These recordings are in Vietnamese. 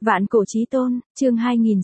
Vạn cổ chí tôn, chương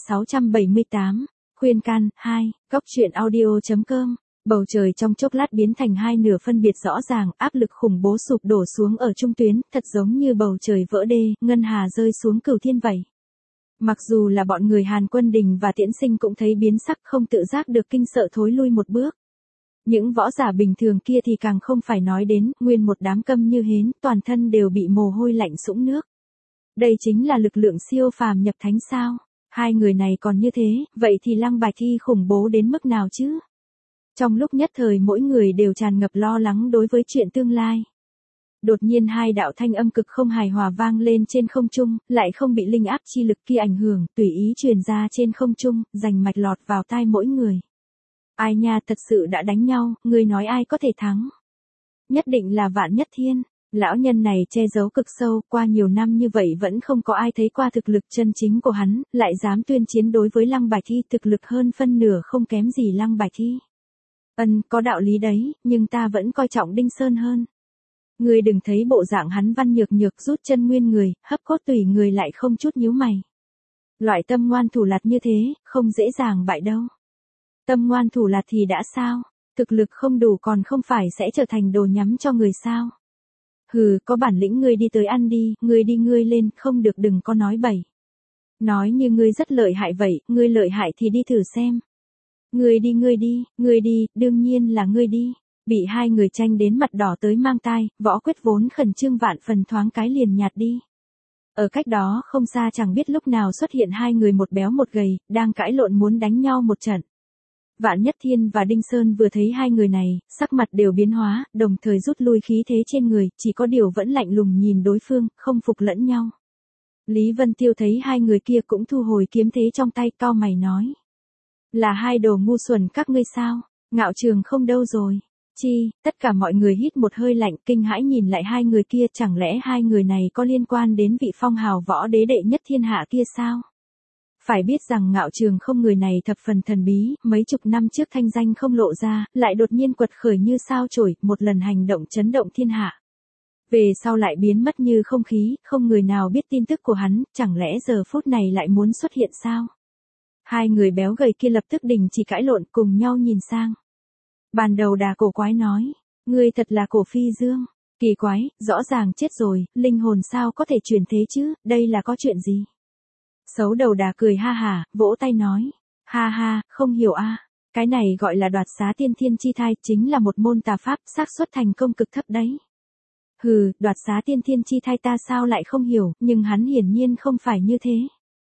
2678, khuyên can, 2, góc truyện audio.com. Bầu trời trong chốc lát biến thành hai nửa phân biệt rõ ràng, áp lực khủng bố sụp đổ xuống ở trung tuyến, thật giống như bầu trời vỡ đê, ngân hà rơi xuống cửu thiên vậy. Mặc dù là bọn người Hàn Quân Đình và Tiễn Sinh cũng thấy biến sắc, không tự giác được kinh sợ thối lui một bước. Những võ giả bình thường kia thì càng không phải nói đến, nguyên một đám câm như hến, toàn thân đều bị mồ hôi lạnh sũng nước. Đây chính là lực lượng siêu phàm nhập thánh sao? Hai người này còn như thế, vậy thì Lăng Bạch Thi khủng bố đến mức nào chứ? Trong lúc nhất thời mỗi người đều tràn ngập lo lắng đối với chuyện tương lai. Đột nhiên hai đạo thanh âm cực không hài hòa vang lên trên không trung, lại không bị linh áp chi lực kia ảnh hưởng, tùy ý truyền ra trên không trung, rành mạch lọt vào tai mỗi người. Ai nha, thật sự đã đánh nhau, ngươi nói ai có thể thắng? Nhất định là Vạn Nhất Thiên. Lão nhân này che giấu cực sâu, qua nhiều năm như vậy vẫn không có ai thấy qua thực lực chân chính của hắn, lại dám tuyên chiến đối với Lăng Bạch Thi, thực lực hơn phân nửa không kém gì Lăng Bạch Thi. Có đạo lý đấy, nhưng ta vẫn coi trọng Đinh Sơn hơn. Ngươi đừng thấy bộ dạng hắn văn nhược nhược rút chân nguyên người, hấp cốt tủy người lại không chút nhíu mày. Loại tâm ngoan thủ lạt như thế, không dễ dàng bại đâu. Tâm ngoan thủ lạt thì đã sao? Thực lực không đủ còn không phải sẽ trở thành đồ nhắm cho người sao? Hừ, có bản lĩnh ngươi đi tới ăn đi, ngươi đi ngươi lên, không được đừng có nói bậy. Nói như ngươi rất lợi hại vậy, ngươi lợi hại thì đi thử xem. Ngươi đi, đương nhiên là ngươi đi. Bị hai người tranh đến mặt đỏ tới mang tai, Võ Quyết vốn khẩn trương vạn phần thoáng cái liền nhạt đi. Ở cách đó không xa chẳng biết lúc nào xuất hiện hai người một béo một gầy, đang cãi lộn muốn đánh nhau một trận. Vạn Nhất Thiên và Đinh Sơn vừa thấy hai người này, sắc mặt đều biến hóa, đồng thời rút lui khí thế trên người, chỉ có điều vẫn lạnh lùng nhìn đối phương, không phục lẫn nhau. Lý Vân Tiêu thấy hai người kia cũng thu hồi kiếm thế trong tay, cau mày nói. Là hai đồ ngu xuẩn các ngươi sao? Ngạo Trường không đâu rồi? Chi, tất cả mọi người hít một hơi lạnh kinh hãi nhìn lại hai người kia, chẳng lẽ hai người này có liên quan đến vị phong hào võ đế đệ nhất thiên hạ kia sao? Phải biết rằng Ngạo Trường không người này thập phần thần bí, mấy chục năm trước thanh danh không lộ ra, lại đột nhiên quật khởi như sao chổi, một lần hành động chấn động thiên hạ. Về sau lại biến mất như không khí, không người nào biết tin tức của hắn, chẳng lẽ giờ phút này lại muốn xuất hiện sao? Hai người béo gầy kia lập tức đình chỉ cãi lộn cùng nhau nhìn sang. Bàn đầu đà cổ quái nói, ngươi thật là Cổ Phi Dương, kỳ quái, rõ ràng chết rồi, linh hồn sao có thể chuyển thế chứ, đây là có chuyện gì? Xấu đầu đà cười ha hả, vỗ tay nói, ha ha, không hiểu a, cái này gọi là đoạt xá tiên thiên chi thai, chính là một môn tà pháp, xác suất thành công cực thấp đấy. Hừ, đoạt xá tiên thiên chi thai ta sao lại không hiểu, nhưng hắn hiển nhiên không phải như thế.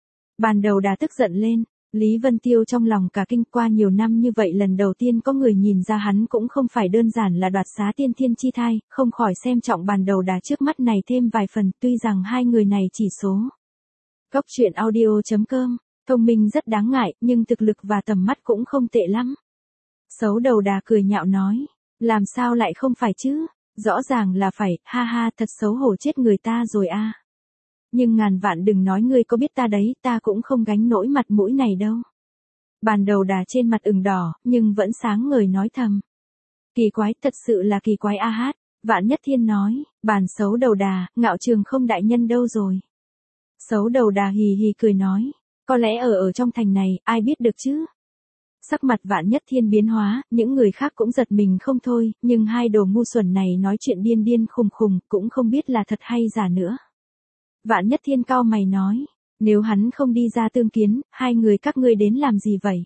Bàn đầu đà tức giận lên, Lý Vân Tiêu trong lòng cả kinh, qua nhiều năm như vậy lần đầu tiên có người nhìn ra hắn cũng không phải đơn giản là đoạt xá tiên thiên chi thai, không khỏi xem trọng bàn đầu đà trước mắt này thêm vài phần, tuy rằng hai người này chỉ số. Góc truyện audio.com, thông minh rất đáng ngại, nhưng thực lực và tầm mắt cũng không tệ lắm. Xấu đầu đà cười nhạo nói, làm sao lại không phải chứ, rõ ràng là phải, ha ha, thật xấu hổ chết người ta rồi a. Nhưng ngàn vạn đừng nói ngươi có biết ta đấy, ta cũng không gánh nổi mặt mũi này đâu. Bàn đầu đà trên mặt ửng đỏ, nhưng vẫn sáng ngời nói thầm. Kỳ quái, thật sự là kỳ quái a hát. Vạn Nhất Thiên nói, bàn xấu đầu đà, Ngạo Trường không đại nhân đâu rồi? Xấu đầu đà hì hì cười nói, có lẽ ở trong thành này, ai biết được chứ? Sắc mặt Vạn Nhất Thiên biến hóa, những người khác cũng giật mình không thôi, nhưng hai đồ ngu xuẩn này nói chuyện điên điên khùng khùng, cũng không biết là thật hay giả nữa. Vạn Nhất Thiên cau mày nói, nếu hắn không đi ra tương kiến, hai người các ngươi đến làm gì vậy?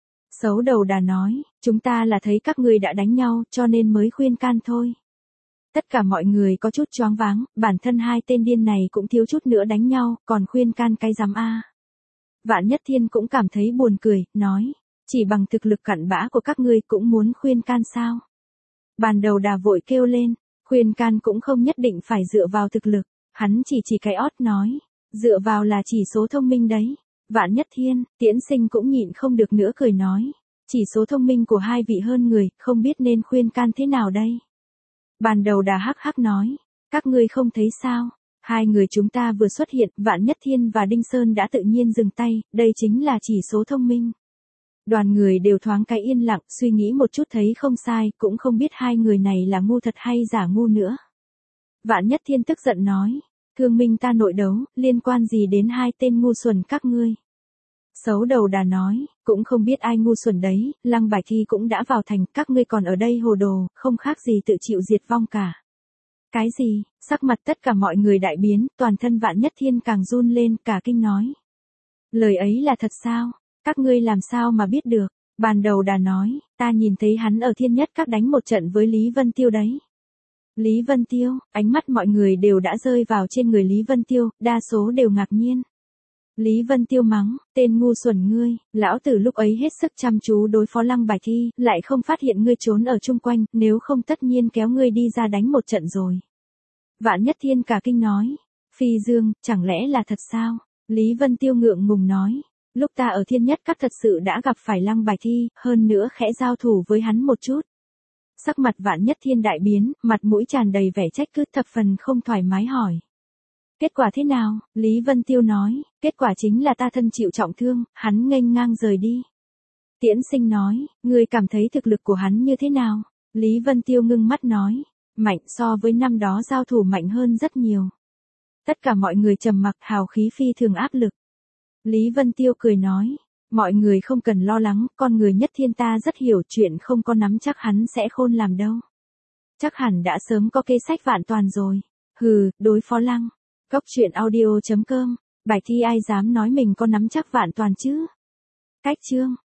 Xấu đầu đà nói, chúng ta là thấy các ngươi đã đánh nhau, cho nên mới khuyên can thôi. Tất cả mọi người có chút choáng váng, bản thân hai tên điên này cũng thiếu chút nữa đánh nhau, còn khuyên can cái dám a. Vạn Nhất Thiên cũng cảm thấy buồn cười, nói, chỉ bằng thực lực cặn bã của các ngươi cũng muốn khuyên can sao? Bàn đầu đà vội kêu lên, khuyên can cũng không nhất định phải dựa vào thực lực. Hắn chỉ cái ót nói, dựa vào là chỉ số thông minh đấy. Vạn Nhất Thiên, Tiễn Sinh cũng nhịn không được nữa cười nói, chỉ số thông minh của hai vị hơn người, không biết nên khuyên can thế nào đây. Bàn đầu đà hắc hắc nói, các ngươi không thấy sao, hai người chúng ta vừa xuất hiện, Vạn Nhất Thiên và Đinh Sơn đã tự nhiên dừng tay, đây chính là chỉ số thông minh. Đoàn người đều thoáng cái yên lặng, suy nghĩ một chút thấy không sai, cũng không biết hai người này là ngu thật hay giả ngu nữa. Vạn Nhất Thiên tức giận nói, thương minh ta nội đấu, liên quan gì đến hai tên ngu xuẩn các ngươi. Xấu đầu đà nói, cũng không biết ai ngu xuẩn đấy, Lăng Bạch Thi cũng đã vào thành, các ngươi còn ở đây hồ đồ, không khác gì tự chịu diệt vong cả. Cái gì, sắc mặt tất cả mọi người đại biến, toàn thân Vạn Nhất Thiên càng run lên, cả kinh nói. Lời ấy là thật sao, các ngươi làm sao mà biết được, Bàn Đầu Đà nói, ta nhìn thấy hắn ở Thiên Nhất Các đánh một trận với Lý Vân Tiêu đấy. Lý Vân Tiêu, ánh mắt mọi người đều đã rơi vào trên người Lý Vân Tiêu, đa số đều ngạc nhiên. Lý Vân Tiêu mắng, tên ngu xuẩn ngươi, lão tử lúc ấy hết sức chăm chú đối phó Lăng Bạch Thi, lại không phát hiện ngươi trốn ở chung quanh, nếu không tất nhiên kéo ngươi đi ra đánh một trận rồi. Vạn Nhất Thiên cả kinh nói, Phi Dương, chẳng lẽ là thật sao? Lý Vân Tiêu ngượng ngùng nói, lúc ta ở Thiên Nhất Các thật sự đã gặp phải Lăng Bạch Thi, hơn nữa khẽ giao thủ với hắn một chút. Sắc mặt Vạn Nhất Thiên đại biến, mặt mũi tràn đầy vẻ trách cứ, thập phần không thoải mái hỏi. Kết quả thế nào? Lý Vân Tiêu nói, kết quả chính là ta thân chịu trọng thương, hắn nghênh ngang rời đi. Tiễn Sinh nói, ngươi cảm thấy thực lực của hắn như thế nào? Lý Vân Tiêu ngưng mắt nói, mạnh, so với năm đó giao thủ mạnh hơn rất nhiều. Tất cả mọi người trầm mặc, hào khí phi thường áp lực. Lý Vân Tiêu cười nói, mọi người không cần lo lắng, con người Nhất Thiên ta rất hiểu chuyện, không có nắm chắc hắn sẽ khôn làm đâu. Chắc hẳn đã sớm có kế sách vạn toàn rồi. Hừ, đối phó Lăng. Góc truyện audio.com, Bạch Thi ai dám nói mình có nắm chắc vạn toàn chứ? Cách chương